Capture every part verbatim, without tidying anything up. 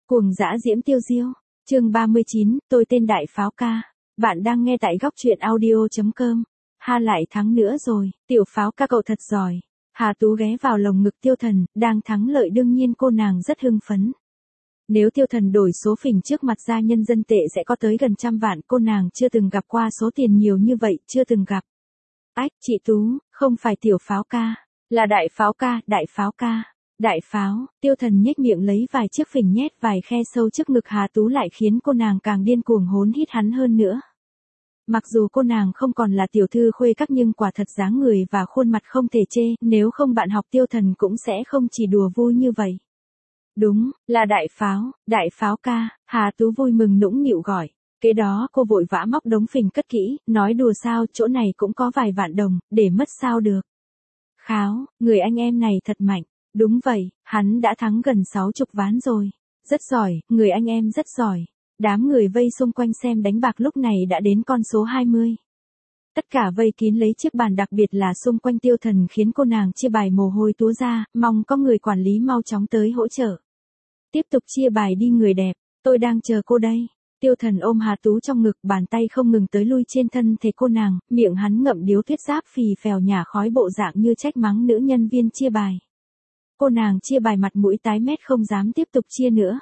Cuồng dã diễm tiêu diêu, chương ba mươi chín, tôi tên Đại Pháo Ca. Bạn đang nghe tại góc truyện audio chấm com. Ha lại thắng nữa rồi, Tiểu Pháo Ca cậu thật giỏi. Hà Tú ghé vào lồng ngực Tiêu Thần, đang thắng lợi đương nhiên cô nàng rất hưng phấn. Nếu Tiêu Thần đổi số phỉnh trước mặt ra nhân dân tệ sẽ có tới gần trăm vạn, cô nàng chưa từng gặp qua số tiền nhiều như vậy, chưa từng gặp. Ách, chị Tú, không phải Tiểu Pháo Ca, là Đại Pháo Ca, Đại Pháo Ca. Đại Pháo, Tiêu Thần nhếch miệng lấy vài chiếc phỉnh nhét vài khe sâu trước ngực Hà Tú lại khiến cô nàng càng điên cuồng hốn hít hắn hơn nữa. Mặc dù cô nàng không còn là tiểu thư khuê các nhưng quả thật dáng người và khuôn mặt không thể chê, nếu không bạn học Tiêu Thần cũng sẽ không chỉ đùa vui như vậy. Đúng, là Đại Pháo, Đại Pháo Ca, Hà Tú vui mừng nũng nịu gọi. Kế đó cô vội vã móc đống phỉnh cất kỹ, nói đùa sao, chỗ này cũng có vài vạn đồng, để mất sao được. Kháo, người anh em này thật mạnh. Đúng vậy, hắn đã thắng gần sáu chục ván rồi. Rất giỏi, người anh em rất giỏi. Đám người vây xung quanh xem đánh bạc lúc này đã đến con số hai mươi. Tất cả vây kín lấy chiếc bàn, đặc biệt là xung quanh Tiêu Thần khiến cô nàng chia bài mồ hôi túa ra, mong có người quản lý mau chóng tới hỗ trợ. Tiếp tục chia bài đi người đẹp, tôi đang chờ cô đây. Tiêu Thần ôm Hà Tú trong ngực, bàn tay không ngừng tới lui trên thân thể cô nàng, miệng hắn ngậm điếu thuyết giáp phì phèo nhả khói bộ dạng như trách mắng nữ nhân viên chia bài. Cô nàng chia bài mặt mũi tái mét không dám tiếp tục chia nữa.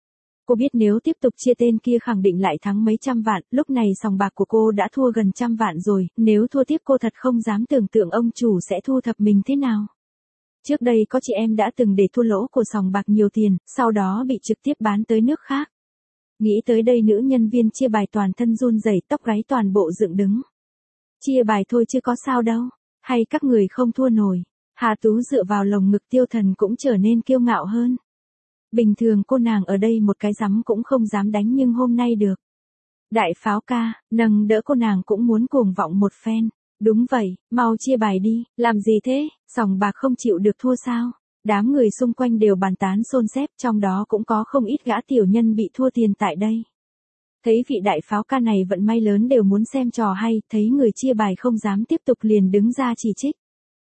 Cô biết nếu tiếp tục chia tên kia khẳng định lại thắng mấy trăm vạn, lúc này sòng bạc của cô đã thua gần trăm vạn rồi, nếu thua tiếp cô thật không dám tưởng tượng ông chủ sẽ thu thập mình thế nào. Trước đây có chị em đã từng để thua lỗ của sòng bạc nhiều tiền, sau đó bị trực tiếp bán tới nước khác. Nghĩ tới đây nữ nhân viên chia bài toàn thân run rẩy, tóc gáy toàn bộ dựng đứng. Chia bài thôi chứ có sao đâu, hay các người không thua nổi. Hà Tú dựa vào lồng ngực Tiêu Thần cũng trở nên kiêu ngạo hơn. Bình thường cô nàng ở đây một cái rắm cũng không dám đánh nhưng hôm nay được. Đại Pháo Ca, nâng đỡ cô nàng cũng muốn cuồng vọng một phen. Đúng vậy, mau chia bài đi, làm gì thế, sòng bạc không chịu được thua sao? Đám người xung quanh đều bàn tán xôn xếp, trong đó cũng có không ít gã tiểu nhân bị thua tiền tại đây. Thấy vị Đại Pháo Ca này vận may lớn đều muốn xem trò hay, thấy người chia bài không dám tiếp tục liền đứng ra chỉ trích.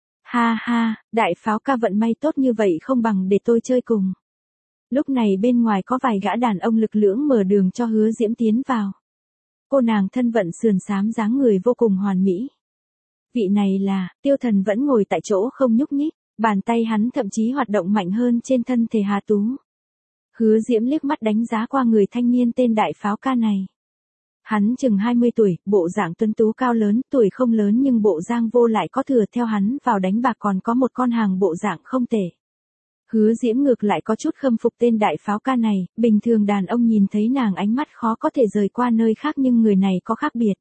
Ha ha, Đại Pháo Ca vận may tốt như vậy không bằng để tôi chơi cùng. Lúc này bên ngoài có vài gã đàn ông lực lưỡng mở đường cho Hứa Diễm tiến vào. Cô nàng thân vận sườn xám dáng người vô cùng hoàn mỹ. Vị này là, Tiêu Thần vẫn ngồi tại chỗ không nhúc nhích, bàn tay hắn thậm chí hoạt động mạnh hơn trên thân thể Hà Tú. Hứa Diễm liếc mắt đánh giá qua người thanh niên tên Đại Pháo Ca này. Hắn chừng hai mươi tuổi, bộ dạng tuấn tú cao lớn, tuổi không lớn nhưng bộ giang vô lại có thừa, theo hắn vào đánh bạc còn có một con hàng bộ dạng không tệ. Hứa Diễm ngược lại có chút khâm phục tên Đại Pháo Ca này, bình thường đàn ông nhìn thấy nàng ánh mắt khó có thể rời qua nơi khác nhưng người này có khác biệt.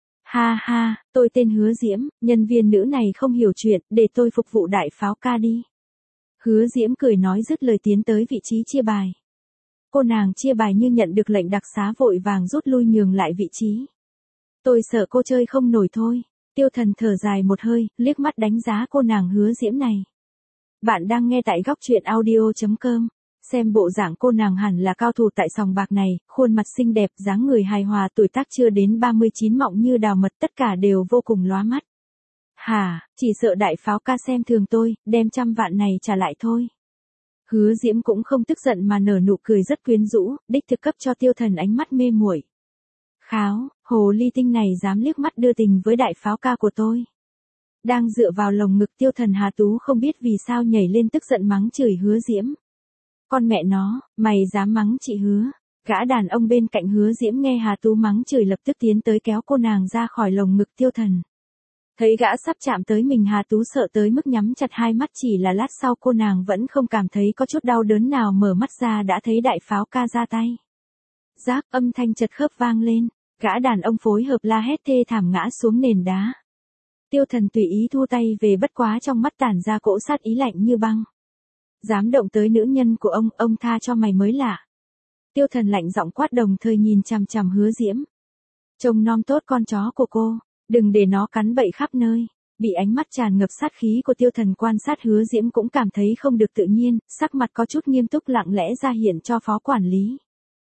Ha ha, tôi tên Hứa Diễm, nhân viên nữ này không hiểu chuyện, để tôi phục vụ Đại Pháo Ca đi. Hứa Diễm cười nói dứt lời tiến tới vị trí chia bài. Cô nàng chia bài như nhận được lệnh đặc xá vội vàng rút lui nhường lại vị trí. Tôi sợ cô chơi không nổi thôi. Tiêu Thần thở dài một hơi, liếc mắt đánh giá cô nàng Hứa Diễm này. Bạn đang nghe tại góc truyện audio chấm com. Xem bộ dạng cô nàng hẳn là cao thủ tại sòng bạc này, khuôn mặt xinh đẹp, dáng người hài hòa, tuổi tác chưa đến ba mươi chín mọng như đào mật, tất cả đều vô cùng lóa mắt. Hả, chỉ sợ Đại Pháo Ca xem thường tôi, đem trăm vạn này trả lại thôi. Hứa Diễm cũng không tức giận mà nở nụ cười rất quyến rũ, đích thực cấp cho Tiêu Thần ánh mắt mê muội. Kháo, hồ ly tinh này dám liếc mắt đưa tình với Đại Pháo Ca của tôi. Đang dựa vào lồng ngực Tiêu Thần, Hà Tú không biết vì sao nhảy lên tức giận mắng chửi Hứa Diễm. Con mẹ nó, mày dám mắng chị Hứa. Gã đàn ông bên cạnh Hứa Diễm nghe Hà Tú mắng chửi lập tức tiến tới kéo cô nàng ra khỏi lồng ngực Tiêu Thần. Thấy gã sắp chạm tới mình, Hà Tú sợ tới mức nhắm chặt hai mắt, chỉ là lát sau cô nàng vẫn không cảm thấy có chút đau đớn nào, mở mắt ra đã thấy Đại Pháo Ca ra tay. Rác, âm thanh chật khớp vang lên, gã đàn ông phối hợp la hét thê thảm ngã xuống nền đá. Tiêu Thần tùy ý thu tay về, bất quá trong mắt tản ra cỗ sát ý lạnh như băng. Dám động tới nữ nhân của ông, ông tha cho mày mới lạ. Tiêu Thần lạnh giọng quát, đồng thời nhìn chằm chằm Hứa Diễm. Trông nom tốt con chó của cô, đừng để nó cắn bậy khắp nơi. Bị ánh mắt tràn ngập sát khí của Tiêu Thần quan sát, Hứa Diễm cũng cảm thấy không được tự nhiên, sắc mặt có chút nghiêm túc lặng lẽ ra hiện cho phó quản lý.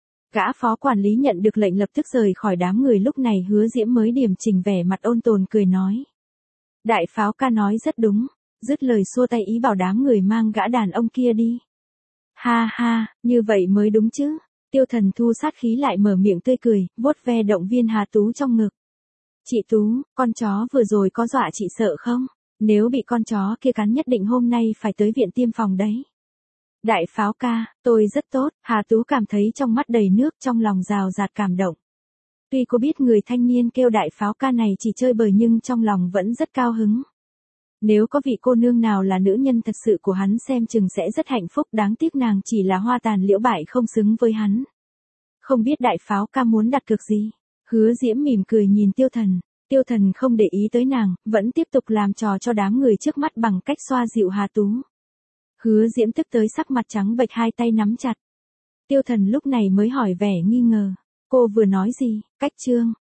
Gã phó quản lý nhận được lệnh lập tức rời khỏi đám người, lúc này Hứa Diễm mới điềm chỉnh vẻ mặt ôn tồn cười nói. Đại Pháo Ca nói rất đúng, dứt lời xua tay ý bảo đám người mang gã đàn ông kia đi. Ha ha, như vậy mới đúng chứ, Tiêu Thần thu sát khí lại mở miệng tươi cười, vuốt ve động viên Hà Tú trong ngực. Chị Tú, con chó vừa rồi có dọa chị sợ không? Nếu bị con chó kia cắn nhất định hôm nay phải tới viện tiêm phòng đấy. Đại pháo ca, tôi rất tốt, Hà Tú cảm thấy trong mắt đầy nước, trong lòng rào rạt cảm động. Tuy cô biết người thanh niên kêu đại pháo ca này chỉ chơi bời nhưng trong lòng vẫn rất cao hứng. Nếu có vị cô nương nào là nữ nhân thật sự của hắn xem chừng sẽ rất hạnh phúc, đáng tiếc nàng chỉ là hoa tàn liễu bại không xứng với hắn. Không biết đại pháo ca muốn đặt cược gì? Hứa Diễm mỉm cười nhìn Tiêu Thần. Tiêu Thần không để ý tới nàng, vẫn tiếp tục làm trò cho đám người trước mắt bằng cách xoa dịu Hà Tú. Hứa Diễm tức tới sắc mặt trắng bệch, hai tay nắm chặt. Tiêu Thần lúc này mới hỏi vẻ nghi ngờ. Cô vừa nói gì? Cách trương,